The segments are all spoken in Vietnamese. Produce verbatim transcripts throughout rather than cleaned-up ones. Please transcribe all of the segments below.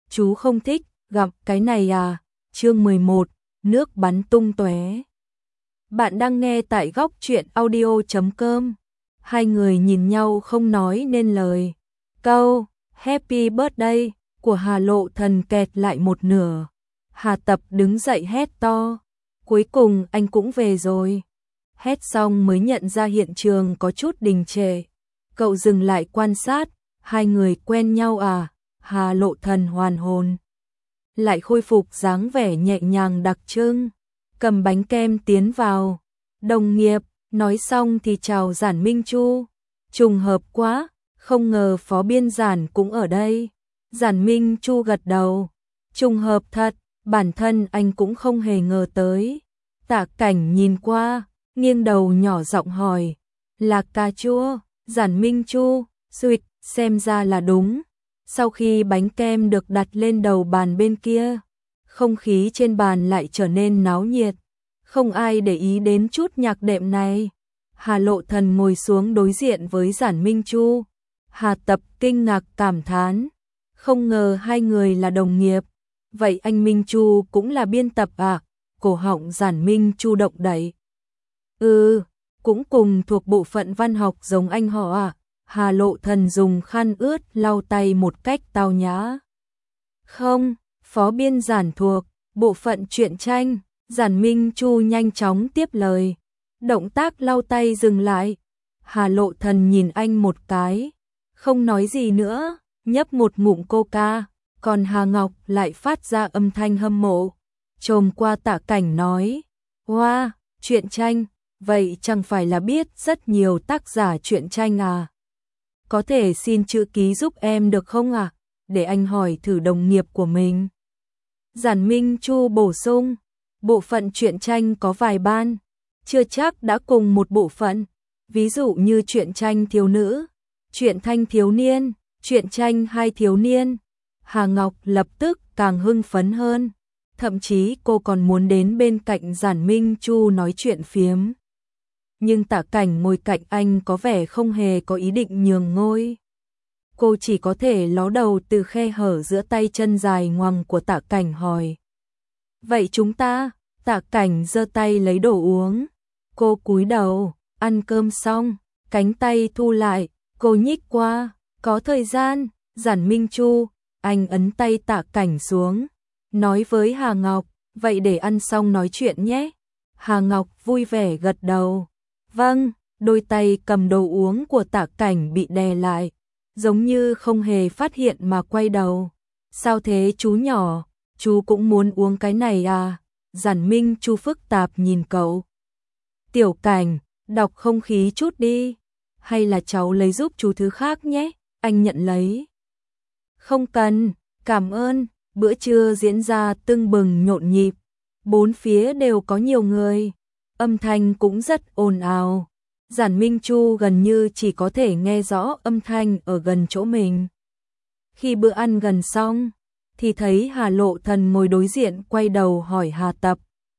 chú không thích, gặp cái này à? Chương mười một, nước bắn tung tóe. Bạn đang nghe tại góc truyện audio chấm com. Hai người nhìn nhau không nói nên lời. Câu Happy Birthday của Hà Lộ Thần kẹt lại một nửa. Hà Tập đứng dậy hét to. Cuối cùng anh cũng về rồi. Hét xong mới nhận ra hiện trường có chút đình trệ. Cậu dừng lại quan sát. Hai người quen nhau à? Hà Lộ Thần hoàn hồn. Lại khôi phục dáng vẻ nhẹ nhàng đặc trưng. Cầm bánh kem tiến vào. Đồng nghiệp, nói xong thì chào Giản Minh Chu. Trùng hợp quá, không ngờ phó biên Giản cũng ở đây. Giản Minh Chu gật đầu. Trùng hợp thật, bản thân anh cũng không hề ngờ tới. Tạ Cảnh nhìn qua, nghiêng đầu nhỏ giọng hỏi. Là cà chua? Giản Minh Chu, suýt, xem ra là đúng. Sau khi bánh kem được đặt lên đầu bàn bên kia, không khí trên bàn lại trở nên náo nhiệt. Không ai để ý đến chút nhạc đệm này. Hà Lộ Thần ngồi xuống đối diện với Giản Minh Chu. Hà Tập kinh ngạc cảm thán. Không ngờ hai người là đồng nghiệp. Vậy anh Minh Chu cũng là biên tập à? Cổ họng Giản Minh Chu động đậy. Ừ, cũng cùng thuộc bộ phận văn học giống anh họ à? Hà Lộ Thần dùng khăn ướt lau tay một cách tao nhã. Không, phó biên Giản thuộc bộ phận truyện tranh. Giản Minh Chu nhanh chóng tiếp lời. Động tác lau tay dừng lại. Hà Lộ Thần nhìn anh một cái. Không nói gì nữa. Nhấp một ngụm coca. Còn Hà Ngọc lại phát ra âm thanh hâm mộ. Trồm qua Tạ Cảnh nói. Wow, truyện tranh. Vậy chẳng phải là biết rất nhiều tác giả truyện tranh à? Có thể xin chữ ký giúp em được không ạ? À? Để anh hỏi thử đồng nghiệp của mình. Giản Minh Chu bổ sung. Bộ phận truyện tranh có vài ban, chưa chắc đã cùng một bộ phận, ví dụ như truyện tranh thiếu nữ, truyện thanh thiếu niên, truyện tranh hai thiếu niên. Hà Ngọc lập tức càng hưng phấn hơn, thậm chí cô còn muốn đến bên cạnh Giản Minh Chu nói chuyện phiếm. Nhưng Tạ Cảnh ngồi cạnh anh có vẻ không hề có ý định nhường ngôi. Cô chỉ có thể ló đầu từ khe hở giữa tay chân dài ngoằng của Tạ Cảnh hỏi. Vậy chúng ta, Tạ Cảnh giơ tay lấy đồ uống. Cô cúi đầu, ăn cơm xong, cánh tay thu lại, cô nhích qua, có thời gian, Giản Minh Chu, anh ấn tay Tạ Cảnh xuống, nói với Hà Ngọc, vậy để ăn xong nói chuyện nhé. Hà Ngọc vui vẻ gật đầu. Vâng, đôi tay cầm đồ uống của Tạ Cảnh bị đè lại, giống như không hề phát hiện mà quay đầu. Sao thế chú nhỏ? Chú cũng muốn uống cái này à? Giản Minh Chu phức tạp nhìn cậu. Tiểu Cảnh, đọc không khí chút đi. Hay là cháu lấy giúp chú thứ khác nhé? Anh nhận lấy. Không cần, cảm ơn. Bữa trưa diễn ra tưng bừng nhộn nhịp. Bốn phía đều có nhiều người. Âm thanh cũng rất ồn ào. Giản Minh Chu gần như chỉ có thể nghe rõ âm thanh ở gần chỗ mình. Khi bữa ăn gần xong, thì thấy Hà Lộ Thần ngồi đối diện quay đầu hỏi Hà Tập.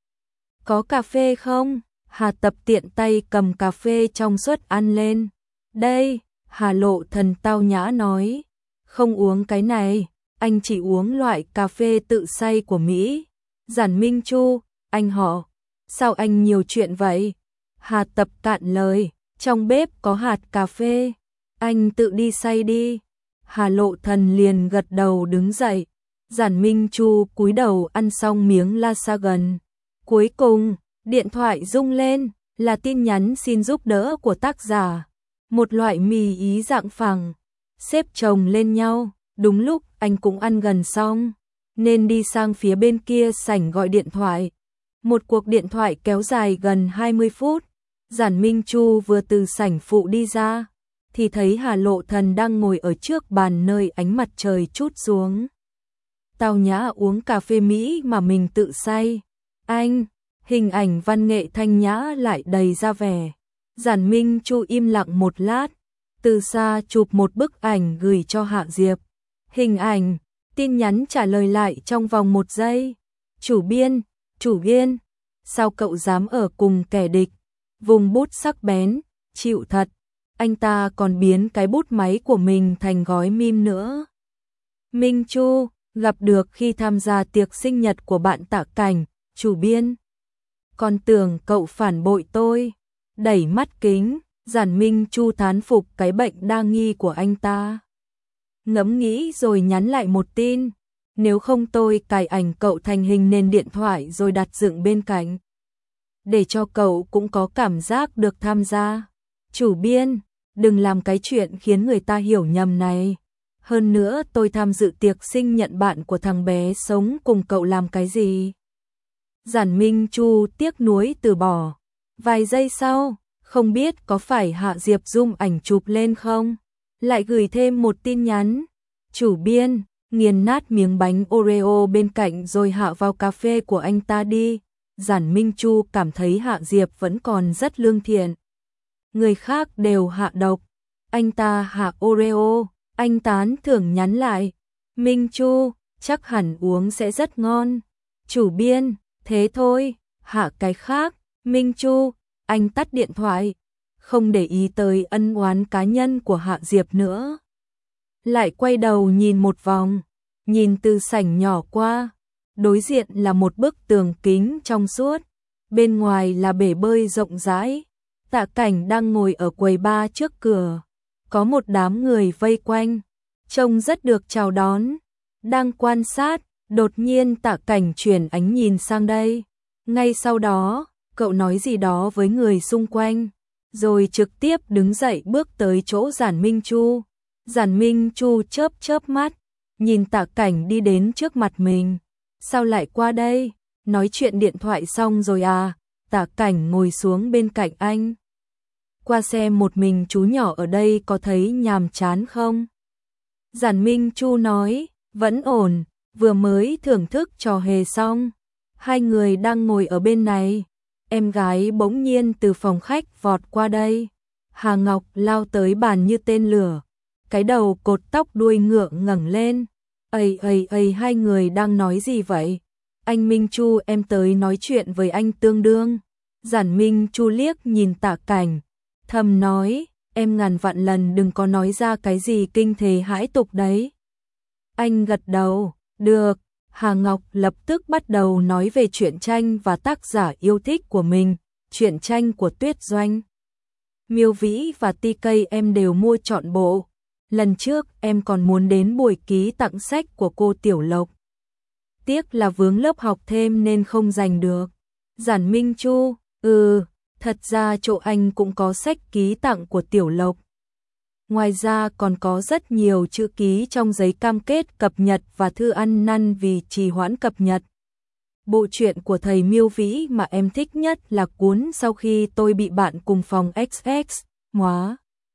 Có cà phê không? Hà Tập tiện tay cầm cà phê trong suất ăn lên. Đây, Hà Lộ Thần tao nhã nói. Không uống cái này, anh chỉ uống loại cà phê tự xay của Mỹ. Giản Minh Chu, anh họ, sao anh nhiều chuyện vậy? Hà Tập cạn lời, trong bếp có hạt cà phê, anh tự đi xay đi. Hà Lộ Thần liền gật đầu đứng dậy. Giản Minh Chu cúi đầu ăn xong miếng lasagne. Cuối cùng, điện thoại rung lên, là tin nhắn xin giúp đỡ của tác giả. Một loại mì ý dạng phẳng, xếp chồng lên nhau. Đúng lúc anh cũng ăn gần xong, nên đi sang phía bên kia sảnh gọi điện thoại. Một cuộc điện thoại kéo dài gần hai mươi phút. Giản Minh Chu vừa từ sảnh phụ đi ra, thì thấy Hà Lộ Thần đang ngồi ở trước bàn nơi ánh mặt trời trút xuống. Tao nhã uống cà phê Mỹ mà mình tự xay. Anh, hình ảnh văn nghệ thanh nhã lại đầy ra vẻ. Giản Minh Chu im lặng một lát, từ xa chụp một bức ảnh gửi cho Hạ Diệp. Hình ảnh, tin nhắn trả lời lại trong vòng một giây. Chủ biên, chủ biên, sao cậu dám ở cùng kẻ địch? Vùng bút sắc bén, chịu thật. Anh ta còn biến cái bút máy của mình thành gói mim nữa. Minh Chu, gặp được khi tham gia tiệc sinh nhật của bạn Tạ Cảnh, chủ biên. Còn tưởng cậu phản bội tôi. Đẩy mắt kính, Giản Minh Chu thán phục cái bệnh đa nghi của anh ta. Ngẫm nghĩ rồi nhắn lại một tin. Nếu không tôi cài ảnh cậu thành hình nền điện thoại rồi đặt dựng bên cạnh. Để cho cậu cũng có cảm giác được tham gia. Chủ biên, đừng làm cái chuyện khiến người ta hiểu nhầm này. Hơn nữa tôi tham dự tiệc sinh nhật bạn của thằng bé sống cùng cậu làm cái gì? Giản Minh Chu tiếc nuối từ bỏ. Vài giây sau, không biết có phải Hạ Diệp zoom ảnh chụp lên không? Lại gửi thêm một tin nhắn. Chủ biên, nghiền nát miếng bánh Oreo bên cạnh rồi hạ vào cà phê của anh ta đi. Giản Minh Chu cảm thấy Hạ Diệp vẫn còn rất lương thiện. Người khác đều hạ độc, anh ta hạ Oreo. Anh tán thưởng nhắn lại. Minh Chu, chắc hẳn uống sẽ rất ngon. Chủ biên, thế thôi, hạ cái khác. Minh Chu, anh tắt điện thoại, không để ý tới ân oán cá nhân của Hạ Diệp nữa. Lại quay đầu nhìn một vòng, nhìn từ sảnh nhỏ qua, đối diện là một bức tường kính trong suốt, bên ngoài là bể bơi rộng rãi. Tạ Cảnh đang ngồi ở quầy bar trước cửa, có một đám người vây quanh, trông rất được chào đón. Đang quan sát, đột nhiên Tạ Cảnh chuyển ánh nhìn sang đây. Ngay sau đó, cậu nói gì đó với người xung quanh, rồi trực tiếp đứng dậy bước tới chỗ Giản Minh Chu. Giản Minh Chu chớp chớp mắt, nhìn Tạ Cảnh đi đến trước mặt mình. Sao lại qua đây? Nói chuyện điện thoại xong rồi à? Tạ Cảnh ngồi xuống bên cạnh anh. Qua xem một mình chú nhỏ ở đây có thấy nhàm chán không? Giản Minh Chu nói, vẫn ổn, vừa mới thưởng thức trò hề xong. Hai người đang ngồi ở bên này. Em gái bỗng nhiên từ phòng khách vọt qua đây. Hà Ngọc lao tới bàn như tên lửa. Cái đầu cột tóc đuôi ngựa ngẩng lên. Ây ây ây, hai người đang nói gì vậy? Anh Minh Chu, em tới nói chuyện với anh tương đương. Giản Minh Chu liếc nhìn Tạ Cảnh, thầm nói, em ngàn vạn lần đừng có nói ra cái gì kinh thế hãi tục đấy. Anh gật đầu, được. Hà Ngọc lập tức bắt đầu nói về truyện tranh và tác giả yêu thích của mình, truyện tranh của Tuyết Doanh. Miêu Vĩ và tê ca em đều mua trọn bộ. Lần trước em còn muốn đến buổi ký tặng sách của cô Tiểu Lộc. Tiếc là vướng lớp học thêm nên không giành được. Giản Minh Chu, ừ, thật ra chỗ anh cũng có sách ký tặng của Tiểu Lộc. Ngoài ra còn có rất nhiều chữ ký trong giấy cam kết cập nhật và thư ăn năn vì trì hoãn cập nhật. Bộ truyện của thầy Miêu Vĩ mà em thích nhất là cuốn Sau khi tôi bị bạn cùng phòng ích ích hóa.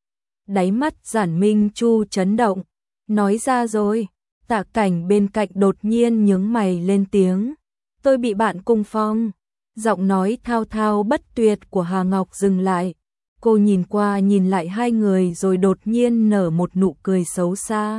Đáy mắt Giản Minh Chu chấn động, nói ra rồi. Tạ Cảnh bên cạnh đột nhiên nhướng mày lên tiếng. Tôi bị bạn cùng phòng. Giọng nói thao thao bất tuyệt của Hà Ngọc dừng lại. Cô nhìn qua nhìn lại hai người rồi đột nhiên nở một nụ cười xấu xa.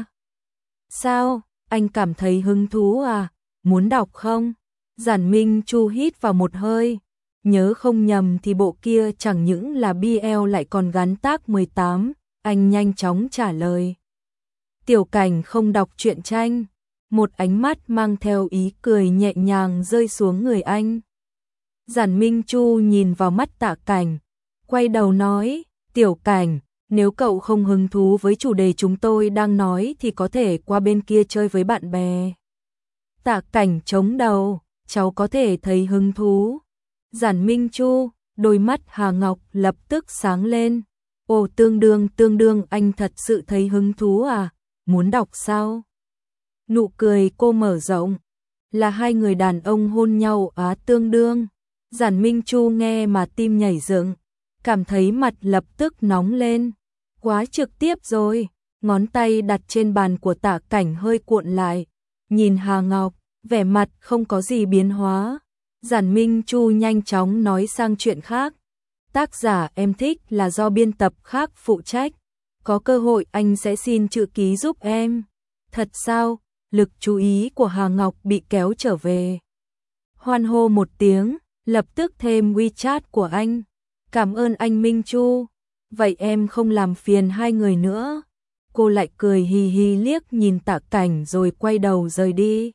Sao, anh cảm thấy hứng thú à? Muốn đọc không? Giản Minh Chu hít vào một hơi. Nhớ không nhầm thì bộ kia chẳng những là bê lờ lại còn gắn tag mười tám. Anh nhanh chóng trả lời. Tiểu Cảnh không đọc truyện tranh. Một ánh mắt mang theo ý cười nhẹ nhàng rơi xuống người anh. Giản Minh Chu nhìn vào mắt Tạ Cảnh, quay đầu nói, Tiểu Cảnh, nếu cậu không hứng thú với chủ đề chúng tôi đang nói thì có thể qua bên kia chơi với bạn bè. Tạ Cảnh chống đầu, cháu có thể thấy hứng thú. Giản Minh Chu, đôi mắt Hà Ngọc lập tức sáng lên. Ồ, tương đương tương đương, anh thật sự thấy hứng thú à? Muốn đọc sao? Nụ cười cô mở rộng. Là hai người đàn ông hôn nhau á? Tương đương. Giản Minh Chu nghe mà tim nhảy dựng, cảm thấy mặt lập tức nóng lên. Quá trực tiếp rồi. Ngón tay đặt trên bàn của Tạ Cảnh hơi cuộn lại. Nhìn Hà Ngọc, vẻ mặt không có gì biến hóa. Giản Minh Chu nhanh chóng nói sang chuyện khác. Tác giả em thích là do biên tập khác phụ trách. Có cơ hội anh sẽ xin chữ ký giúp em. Thật sao? Lực chú ý của Hà Ngọc bị kéo trở về. Hoan hô một tiếng, lập tức thêm WeChat của anh. Cảm ơn anh Minh Chu. Vậy em không làm phiền hai người nữa. Cô lại cười hì hì liếc nhìn Tạ Cảnh rồi quay đầu rời đi.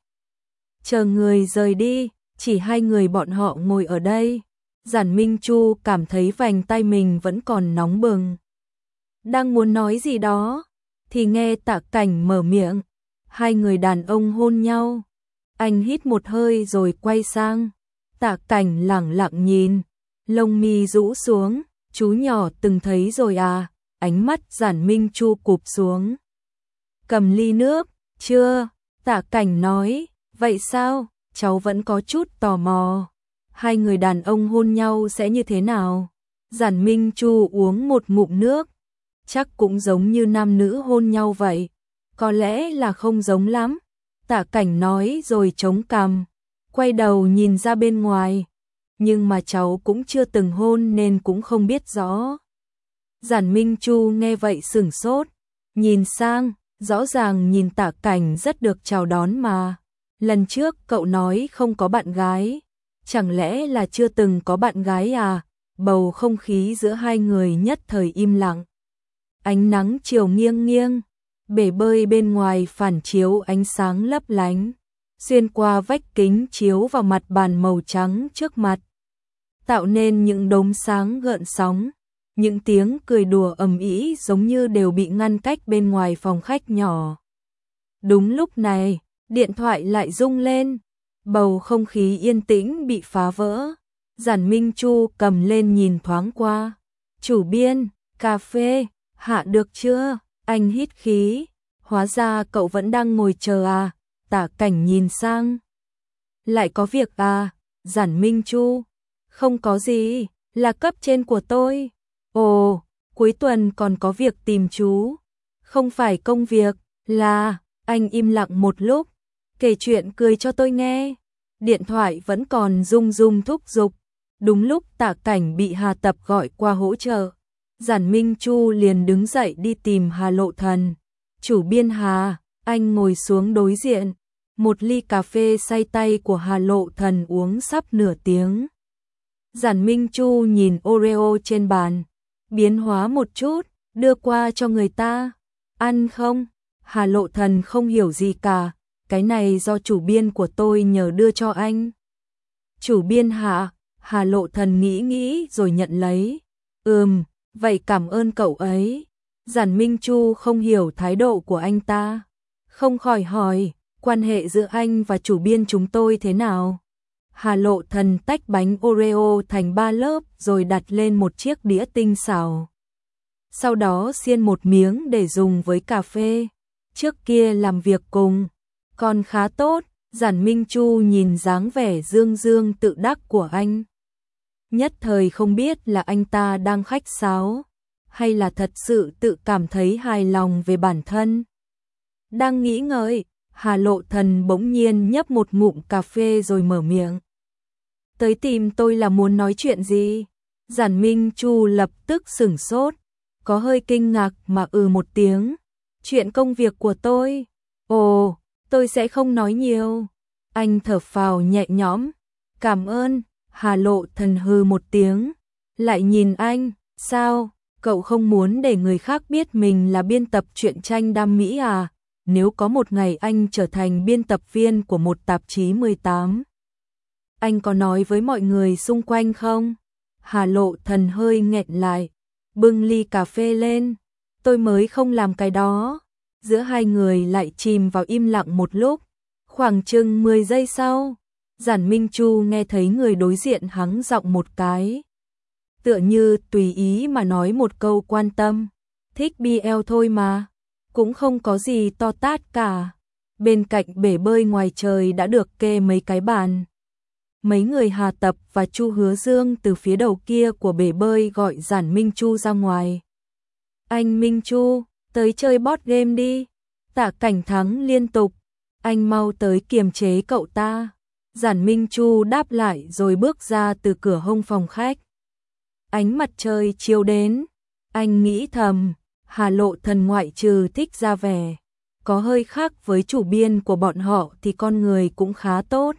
Chờ người rời đi, chỉ hai người bọn họ ngồi ở đây. Giản Minh Chu cảm thấy vành tay mình vẫn còn nóng bừng. Đang muốn nói gì đó, thì nghe Tạ Cảnh mở miệng. Hai người đàn ông hôn nhau. Anh hít một hơi rồi quay sang. Tạ Cảnh lẳng lặng nhìn, lông mi rũ xuống. Chú nhỏ từng thấy rồi à? Ánh mắt Giản Minh Chu cụp xuống. Cầm ly nước, chưa? Tạ Cảnh nói, vậy sao? Cháu vẫn có chút tò mò. Hai người đàn ông hôn nhau sẽ như thế nào? Giản Minh Chu uống một ngụm nước. Chắc cũng giống như nam nữ hôn nhau vậy. Có lẽ là không giống lắm. Tạ Cảnh nói rồi chống cằm, quay đầu nhìn ra bên ngoài. Nhưng mà cháu cũng chưa từng hôn nên cũng không biết rõ. Giản Minh Chu nghe vậy sửng sốt, nhìn sang, rõ ràng nhìn Tạ Cảnh rất được chào đón mà. Lần trước cậu nói không có bạn gái, chẳng lẽ là chưa từng có bạn gái à? Bầu không khí giữa hai người nhất thời im lặng. Ánh nắng chiều nghiêng nghiêng, bể bơi bên ngoài phản chiếu ánh sáng lấp lánh, xuyên qua vách kính chiếu vào mặt bàn màu trắng trước mặt, tạo nên những đốm sáng gợn sóng. Những tiếng cười đùa ầm ĩ giống như đều bị ngăn cách bên ngoài phòng khách nhỏ. Đúng lúc này, điện thoại lại rung lên, bầu không khí yên tĩnh bị phá vỡ. Giản Minh Chu cầm lên nhìn thoáng qua. Chủ biên, cà phê, hạ được chưa? Anh hít khí, hóa ra cậu vẫn đang ngồi chờ à? Tạ Cảnh nhìn sang. Lại có việc à? Giản Minh Chu, không có gì, là cấp trên của tôi. Ồ, cuối tuần còn có việc tìm chú. Không phải công việc, là... Anh im lặng một lúc, kể chuyện cười cho tôi nghe. Điện thoại vẫn còn rung rung thúc giục. Đúng lúc Tạ Cảnh bị Hà Tập gọi qua hỗ trợ, Giản Minh Chu liền đứng dậy đi tìm Hà Lộ Thần. Chủ biên Hà, anh ngồi xuống đối diện. Một ly cà phê say tay của Hà Lộ Thần uống sắp nửa tiếng. Giản Minh Chu nhìn Oreo trên bàn, biến hóa một chút, đưa qua cho người ta. Ăn không? Hà Lộ Thần không hiểu gì cả, cái này do chủ biên của tôi nhờ đưa cho anh. Chủ biên Hạ, Hà Lộ Thần nghĩ nghĩ rồi nhận lấy. Ừm, vậy cảm ơn cậu ấy. Giản Minh Chu không hiểu thái độ của anh ta, không khỏi hỏi, quan hệ giữa anh và chủ biên chúng tôi thế nào? Hà Lộ Thần tách bánh Oreo thành ba lớp rồi đặt lên một chiếc đĩa tinh xảo. Sau đó xiên một miếng để dùng với cà phê. Trước kia làm việc cùng, còn khá tốt. Giản Minh Chu nhìn dáng vẻ dương dương tự đắc của anh. Nhất thời không biết là anh ta đang khách sáo, hay là thật sự tự cảm thấy hài lòng về bản thân. Đang nghĩ ngợi, Hà Lộ Thần bỗng nhiên nhấp một ngụm cà phê rồi mở miệng. Tới tìm tôi là muốn nói chuyện gì? Giản Minh Chu lập tức sửng sốt, có hơi kinh ngạc mà ừ một tiếng. Chuyện công việc của tôi. Ồ, tôi sẽ không nói nhiều. Anh thở phào nhẹ nhõm. Cảm ơn. Hà Lộ Thần hừ một tiếng, lại nhìn anh. Sao, cậu không muốn để người khác biết mình là biên tập truyện tranh đam mỹ à? Nếu có một ngày anh trở thành biên tập viên của một tạp chí mười tám, anh có nói với mọi người xung quanh không? Hà Lộ Thần hơi nghẹn lại, bưng ly cà phê lên. Tôi mới không làm cái đó. Giữa hai người lại chìm vào im lặng một lúc. Khoảng chừng mười giây sau, Giản Minh Chu nghe thấy người đối diện hắng giọng một cái. Tựa như tùy ý mà nói một câu quan tâm. Thích bê lờ thôi mà. Cũng không có gì to tát cả. Bên cạnh bể bơi ngoài trời đã được kê mấy cái bàn. Mấy người Hà Tập và Chu Hứa Dương từ phía đầu kia của bể bơi gọi Giản Minh Chu ra ngoài. Anh Minh Chu, tới chơi board game đi. Tạ Cảnh thắng liên tục. Anh mau tới kiềm chế cậu ta. Giản Minh Chu đáp lại rồi bước ra từ cửa hông phòng khách. Ánh mặt trời chiếu đến. Anh nghĩ thầm, Hà Lộ Thần ngoại trừ thích ra vẻ, có hơi khác với chủ biên của bọn họ thì con người cũng khá tốt.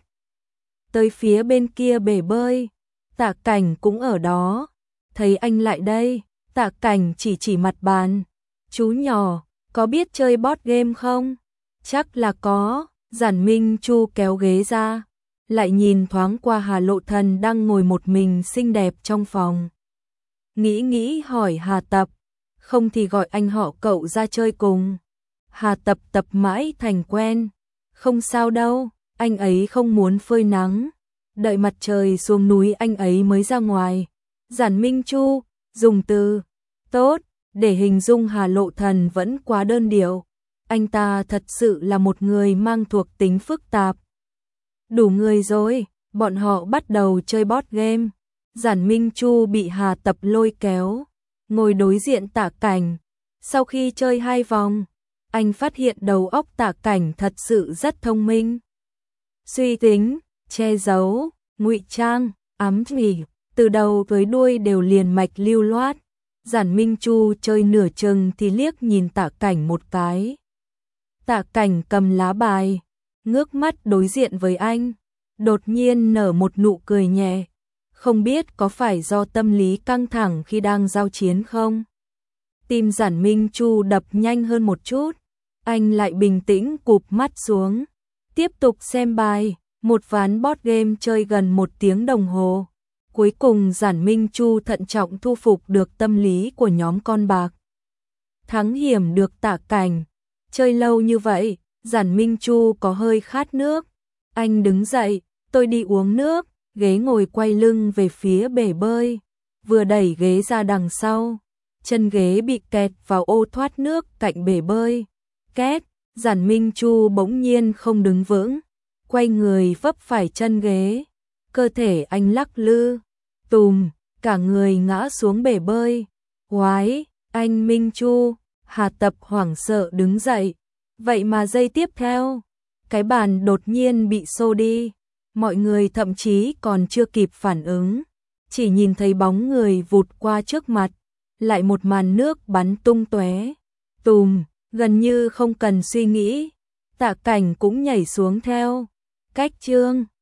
Tới phía bên kia bể bơi, Tạ Cảnh cũng ở đó. Thấy anh lại đây, Tạ Cảnh chỉ chỉ mặt bàn. Chú nhỏ, có biết chơi board game không? Chắc là có. Giản Minh Chu kéo ghế ra, lại nhìn thoáng qua Hà Lộ Thần đang ngồi một mình xinh đẹp trong phòng. Nghĩ nghĩ hỏi Hà Tập, không thì gọi anh họ cậu ra chơi cùng. Hà Tập tập mãi thành quen, không sao đâu, anh ấy không muốn phơi nắng, đợi mặt trời xuống núi anh ấy mới ra ngoài. Giản Minh Chu dùng từ tốt để hình dung Hà Lộ Thần vẫn quá đơn điệu. Anh ta thật sự là một người mang thuộc tính phức tạp. Đủ người rồi, bọn họ bắt đầu chơi board game. Giản Minh Chu bị Hà Tập lôi kéo, ngồi đối diện Tạ Cảnh. Sau khi chơi hai vòng, anh phát hiện đầu óc Tạ Cảnh thật sự rất thông minh. Suy tính, che giấu, ngụy trang, ám chỉ, từ đầu tới đuôi đều liền mạch lưu loát. Giản Minh Chu chơi nửa chừng thì liếc nhìn Tạ Cảnh một cái. Tạ Cảnh cầm lá bài, ngước mắt đối diện với anh, đột nhiên nở một nụ cười nhẹ. Không biết có phải do tâm lý căng thẳng khi đang giao chiến không? Tim Giản Minh Chu đập nhanh hơn một chút, anh lại bình tĩnh cụp mắt xuống, tiếp tục xem bài. Một ván board game chơi gần một tiếng đồng hồ. Cuối cùng Giản Minh Chu thận trọng thu phục được tâm lý của nhóm con bạc. Thắng hiểm được Tạ Cảnh. Chơi lâu như vậy, Giản Minh Chu có hơi khát nước. Anh đứng dậy, tôi đi uống nước, ghế ngồi quay lưng về phía bể bơi. Vừa đẩy ghế ra đằng sau, chân ghế bị kẹt vào ô thoát nước cạnh bể bơi. Két, Giản Minh Chu bỗng nhiên không đứng vững, quay người vấp phải chân ghế. Cơ thể anh lắc lư, tùm, cả người ngã xuống bể bơi. Oái, anh Minh Chu, Hà Tập hoảng sợ đứng dậy. Vậy mà giây tiếp theo, cái bàn đột nhiên bị xô đi. Mọi người thậm chí còn chưa kịp phản ứng, chỉ nhìn thấy bóng người vụt qua trước mặt, lại một màn nước bắn tung tóe. Tùm, gần như không cần suy nghĩ, Tạ Cảnh cũng nhảy xuống theo. Cách chương